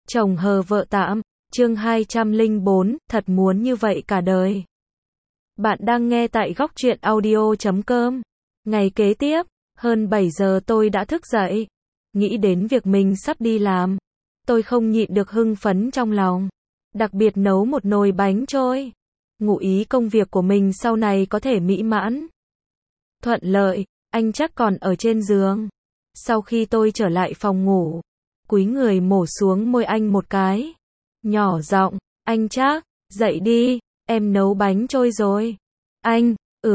Chồng hờ vợ tạm, chương 204, thật muốn như vậy cả đời. Bạn đang nghe tại góc truyện audio.com. Ngày kế tiếp, hơn 7 giờ tôi đã thức dậy. Nghĩ đến việc mình sắp đi làm. Tôi không nhịn được hưng phấn trong lòng. Đặc biệt nấu một nồi bánh trôi. Ngụ ý công việc của mình sau này có thể mỹ mãn. Thuận lợi, anh chắc còn ở trên giường. Sau khi tôi trở lại phòng ngủ, cúi người mổ xuống môi anh một cái. Nhỏ giọng, anh Trác, dậy đi, em nấu bánh trôi rồi. Anh,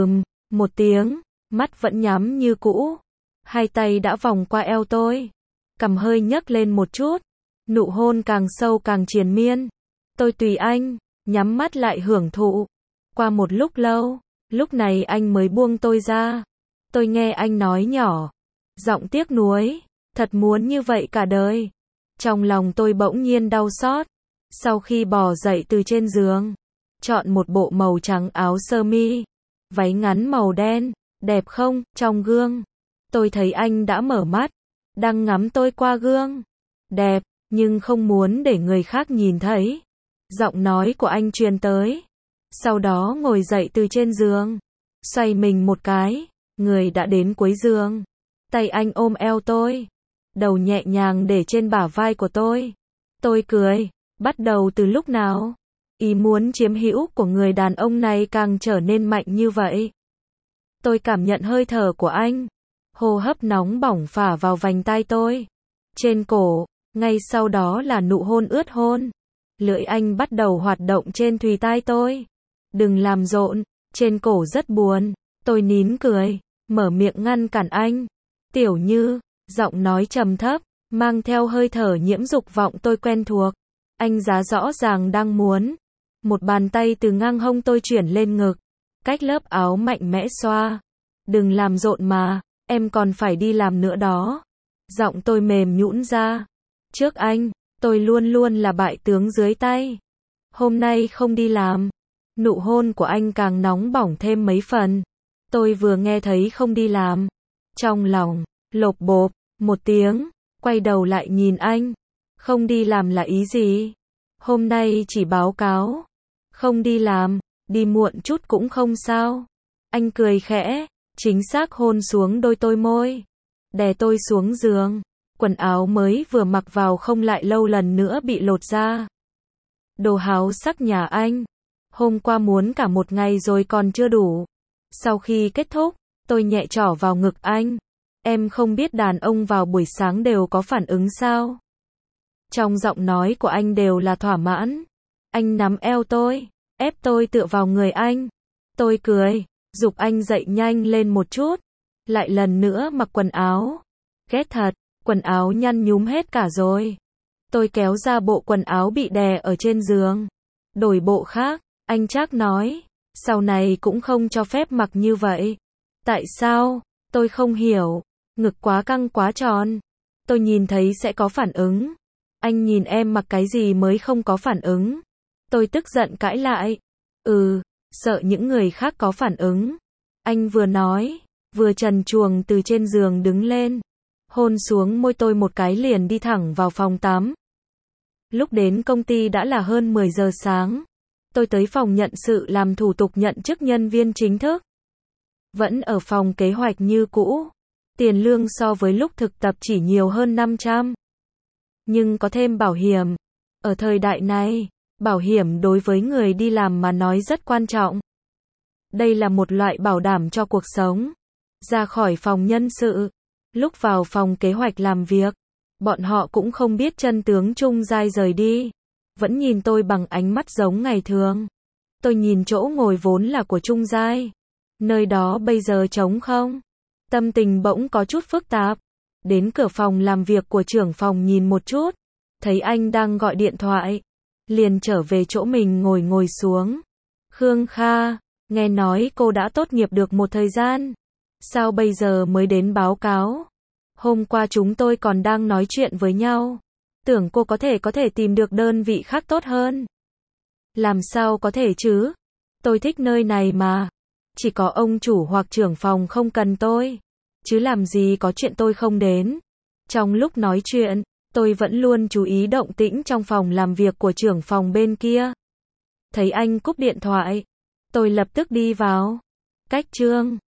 một tiếng, mắt vẫn nhắm như cũ. Hai tay đã vòng qua eo tôi. Cằm hơi nhấc lên một chút. Nụ hôn càng sâu càng triền miên. Tôi tùy anh, nhắm mắt lại hưởng thụ. Qua một lúc lâu, lúc này anh mới buông tôi ra. Tôi nghe anh nói nhỏ, giọng tiếc nuối, thật muốn như vậy cả đời. Trong lòng tôi bỗng nhiên đau xót. Sau khi bò dậy từ trên giường, chọn một bộ màu trắng áo sơ mi, váy ngắn màu đen, đẹp không? Trong gương, tôi thấy anh đã mở mắt, đang ngắm tôi qua gương. Đẹp, nhưng không muốn để người khác nhìn thấy. Giọng nói của anh truyền tới. Sau đó ngồi dậy từ trên giường, xoay mình một cái, người đã đến cuối giường. Tay anh ôm eo tôi, đầu nhẹ nhàng để trên bả vai của tôi. Tôi cười, bắt đầu từ lúc nào? Ý muốn chiếm hữu của người đàn ông này càng trở nên mạnh như vậy. Tôi cảm nhận hơi thở của anh, hô hấp nóng bỏng phả vào vành tai tôi, trên cổ, ngay sau đó là nụ hôn ướt hôn. Lưỡi anh bắt đầu hoạt động trên thùy tai tôi. Đừng làm rộn, trên cổ rất buồn. Tôi nín cười, mở miệng ngăn cản anh. Tiểu Như, giọng nói trầm thấp, mang theo hơi thở nhiễm dục vọng tôi quen thuộc. Anh giá rõ ràng đang muốn. Một bàn tay từ ngang hông tôi chuyển lên ngực, cách lớp áo mạnh mẽ xoa. Đừng làm rộn mà, em còn phải đi làm nữa đó. Giọng tôi mềm nhũn ra. Trước anh, tôi luôn luôn là bại tướng dưới tay. Hôm nay không đi làm. Nụ hôn của anh càng nóng bỏng thêm mấy phần. Tôi vừa nghe thấy không đi làm, trong lòng lộp bộp một tiếng, quay đầu lại nhìn anh. Không đi làm là ý gì? Hôm nay chỉ báo cáo. Không đi làm, đi muộn chút cũng không sao. Anh cười khẽ, chính xác hôn xuống đôi tôi môi, đè tôi xuống giường. Quần áo mới vừa mặc vào không lại lâu lần nữa bị lột ra. Đồ háo sắc nhà anh. Hôm qua muốn cả một ngày rồi còn chưa đủ. Sau khi kết thúc, tôi nhẹ trỏ vào ngực anh. Em không biết đàn ông vào buổi sáng đều có phản ứng sao? Trong giọng nói của anh đều là thỏa mãn. Anh nắm eo tôi, ép tôi tựa vào người anh. Tôi cười, giục anh dậy nhanh lên một chút. Lại lần nữa mặc quần áo. Ghét thật, quần áo nhăn nhúm hết cả rồi. Tôi kéo ra bộ quần áo bị đè ở trên giường. Đổi bộ khác, anh Trác nói. Sau này cũng không cho phép mặc như vậy. Tại sao? Tôi không hiểu. Ngực quá căng quá tròn. Tôi nhìn thấy sẽ có phản ứng. Anh nhìn em mặc cái gì mới không có phản ứng. Tôi tức giận cãi lại. Sợ những người khác có phản ứng. Anh vừa nói, vừa trần truồng từ trên giường đứng lên. Hôn xuống môi tôi một cái liền đi thẳng vào phòng tắm. Lúc đến công ty đã là hơn 10 giờ sáng. Tôi tới phòng nhận sự làm thủ tục nhận chức nhân viên chính thức. Vẫn ở phòng kế hoạch như cũ. Tiền lương so với lúc thực tập chỉ nhiều hơn 500. Nhưng có thêm bảo hiểm. Ở thời đại này, bảo hiểm đối với người đi làm mà nói rất quan trọng. Đây là một loại bảo đảm cho cuộc sống. Ra khỏi phòng nhân sự, lúc vào phòng kế hoạch làm việc, bọn họ cũng không biết chân tướng Trung Giai rời đi. Vẫn nhìn tôi bằng ánh mắt giống ngày thường. Tôi nhìn chỗ ngồi vốn là của Trung Giai. Nơi đó bây giờ trống không. Tâm tình bỗng có chút phức tạp. Đến cửa phòng làm việc của trưởng phòng nhìn một chút. Thấy anh đang gọi điện thoại. Liền trở về chỗ mình ngồi xuống. Khương Kha, nghe nói cô đã tốt nghiệp được một thời gian. Sao bây giờ mới đến báo cáo? Hôm qua chúng tôi còn đang nói chuyện với nhau. Tưởng cô có thể tìm được đơn vị khác tốt hơn. Làm sao có thể chứ? Tôi thích nơi này mà. Chỉ có ông chủ hoặc trưởng phòng không cần tôi. Chứ làm gì có chuyện tôi không đến. Trong lúc nói chuyện, Tôi vẫn luôn chú ý động tĩnh trong phòng làm việc của trưởng phòng bên kia. Thấy anh cúp điện thoại, tôi lập tức đi vào. Cách Trương